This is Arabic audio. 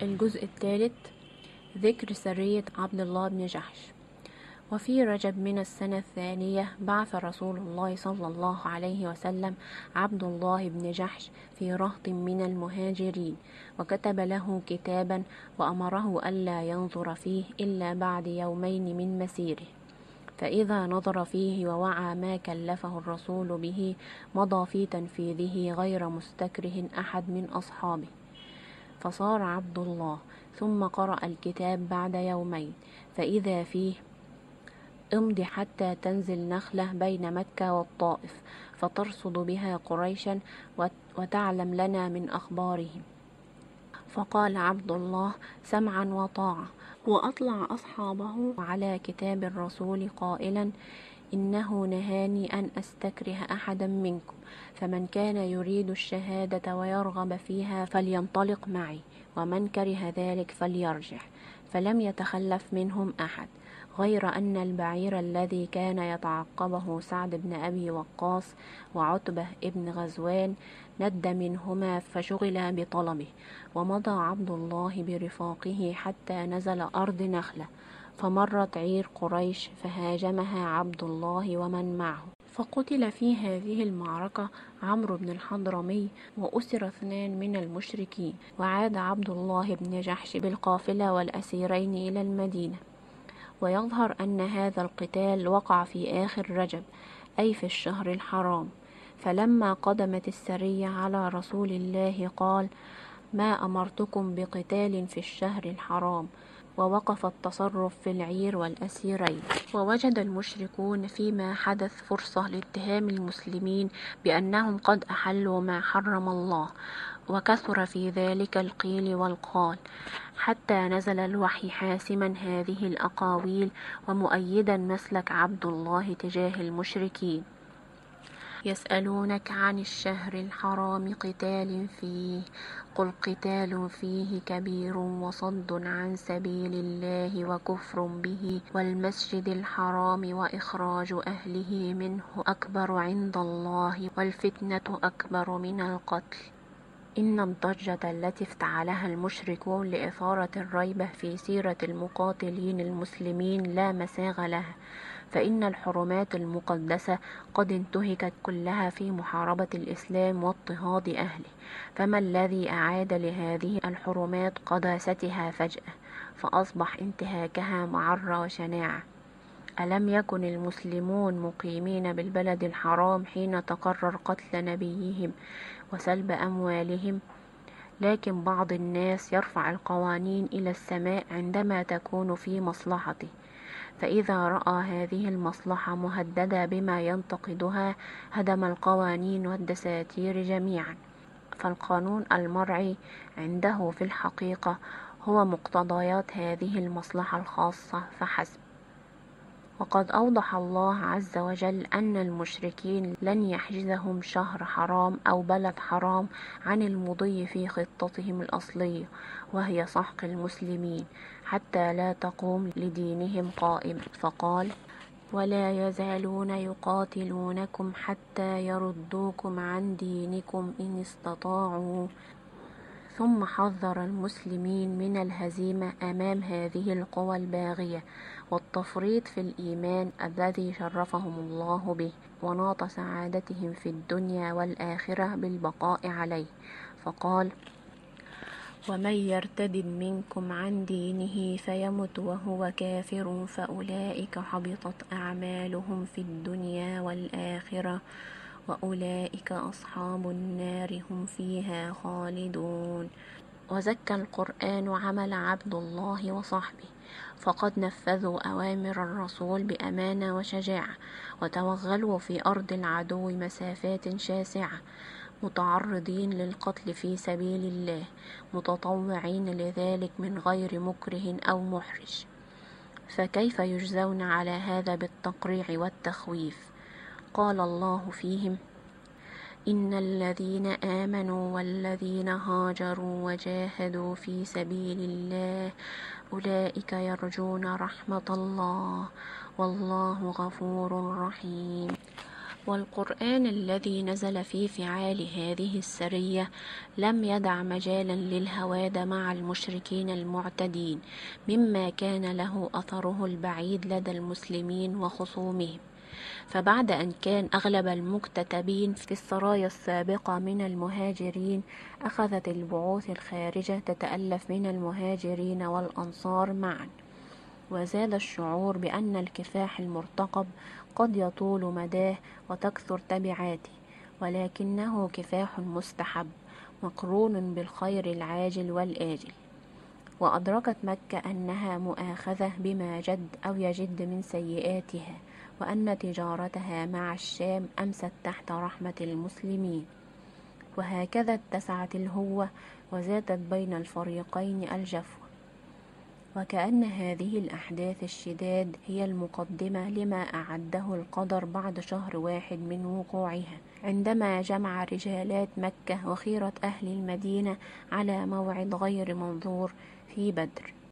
الجزء الثالث، ذكر سرية عبد الله بن جحش. وفي رجب من السنة الثانية بعث رسول الله صلى الله عليه وسلم عبد الله بن جحش في رهط من المهاجرين، وكتب له كتابا وأمره ألا ينظر فيه إلا بعد يومين من مسيره، فإذا نظر فيه ووعى ما كلفه الرسول به مضى في تنفيذه غير مستكره أحد من أصحابه. فصار عبد الله ثم قرأ الكتاب بعد يومين، فإذا فيه: امض حتى تنزل نخلة بين مكة والطائف، فترصد بها قريشا وتعلم لنا من أخبارهم. فقال عبد الله: سمعا وطاعة. وأطلع أصحابه على كتاب الرسول قائلا: إنه نهاني أن أستكره أحدا منكم، فمن كان يريد الشهادة ويرغب فيها فلينطلق معي، ومن كره ذلك فليرجع. فلم يتخلف منهم أحد، غير أن البعير الذي كان يتعقبه سعد بن أبي وقاص وعتبة بن غزوان ند منهما فشغل بطلبه. ومضى عبد الله برفاقه حتى نزل أرض نخلة، فمرت عير قريش فهاجمها عبد الله ومن معه، فقتل في هذه المعركة عمرو بن الحضرمي وأسر 2 من المشركين. وعاد عبد الله بن جحش بالقافلة والأسيرين إلى المدينة. ويظهر أن هذا القتال وقع في آخر رجب، أي في الشهر الحرام. فلما قدمت السرية على رسول الله قال: ما أمرتكم بقتال في الشهر الحرام. ووقف التصرف في العير والأسيرين. ووجد المشركون فيما حدث فرصة لاتهام المسلمين بأنهم قد أحلوا ما حرم الله، وكثر في ذلك القيل والقال، حتى نزل الوحي حاسما هذه الأقاويل ومؤيدا مسلك عبد الله تجاه المشركين: يسألونك عن الشهر الحرام قتال فيه، قل قتال فيه كبير وصد عن سبيل الله وكفر به والمسجد الحرام وإخراج أهله منه أكبر عند الله والفتنة أكبر من القتل. إن الضجة التي افتعلها المشركون لإثارة الريبة في سيرة المقاتلين المسلمين لا مساغ لها، فإن الحرمات المقدسة قد انتهكت كلها في محاربة الإسلام واضطهاد أهله، فما الذي أعاد لهذه الحرمات قداستها فجأة، فأصبح انتهاكها معرة وشناعة؟ ألم يكن المسلمون مقيمين بالبلد الحرام حين تقرر قتل نبيهم وسلب أموالهم؟ لكن بعض الناس يرفع القوانين إلى السماء عندما تكون في مصلحته، فإذا رأى هذه المصلحة مهددة بما ينتقدها هدم القوانين والدساتير جميعا. فالقانون المرعي عنده في الحقيقة هو مقتضيات هذه المصلحة الخاصة فحسب. وقد أوضح الله عز وجل أن المشركين لن يحجزهم شهر حرام أو بلد حرام عن المضي في خطتهم الأصلية، وهي سحق المسلمين حتى لا تقوم لدينهم قائمة. فقال: ولا يزالون يقاتلونكم حتى يردوكم عن دينكم إن استطاعوا. ثم حذر المسلمين من الهزيمة أمام هذه القوى الباغية والتفريط في الإيمان الذي شرفهم الله به وناط سعادتهم في الدنيا والآخرة بالبقاء عليه. فقال: ومن يرتد منكم عن دينه فيمت وهو كافر فأولئك حبطت أعمالهم في الدنيا والآخرة وأولئك أصحاب النار هم فيها خالدون. وزكى القرآن عمل عبد الله وصحبه، فقد نفذوا أوامر الرسول بأمانة وشجاعة، وتوغلوا في أرض العدو مسافات شاسعة، متعرضين للقتل في سبيل الله، متطوعين لذلك من غير مكره أو محرج. فكيف يجزون على هذا بالتقريع والتخويف؟ قال الله فيهم: إن الذين آمنوا والذين هاجروا وجاهدوا في سبيل الله أولئك يرجون رحمة الله والله غفور رحيم. والقرآن الذي نزل في فعال هذه السرية لم يدع مجالا للهواد مع المشركين المعتدين، مما كان له أثره البعيد لدى المسلمين وخصومهم. فبعد أن كان أغلب المكتتبين في السرايا السابقة من المهاجرين، أخذت البعوث الخارجة تتألف من المهاجرين والأنصار معا، وزاد الشعور بأن الكفاح المرتقب قد يطول مداه وتكثر تبعاته، ولكنه كفاح مستحب مقرون بالخير العاجل والآجل. وأدركت مكة أنها مؤاخذة بما جد أو يجد من سيئاتها، وأن تجارتها مع الشام أمست تحت رحمة المسلمين، وهكذا اتسعت الهوة وزادت بين الفريقين الجفوة. وكأن هذه الأحداث الشداد هي المقدمة لما أعده القدر بعد شهر واحد من وقوعها، عندما جمع رجالات مكة وخيرة أهل المدينة على موعد غير منظور في بدر.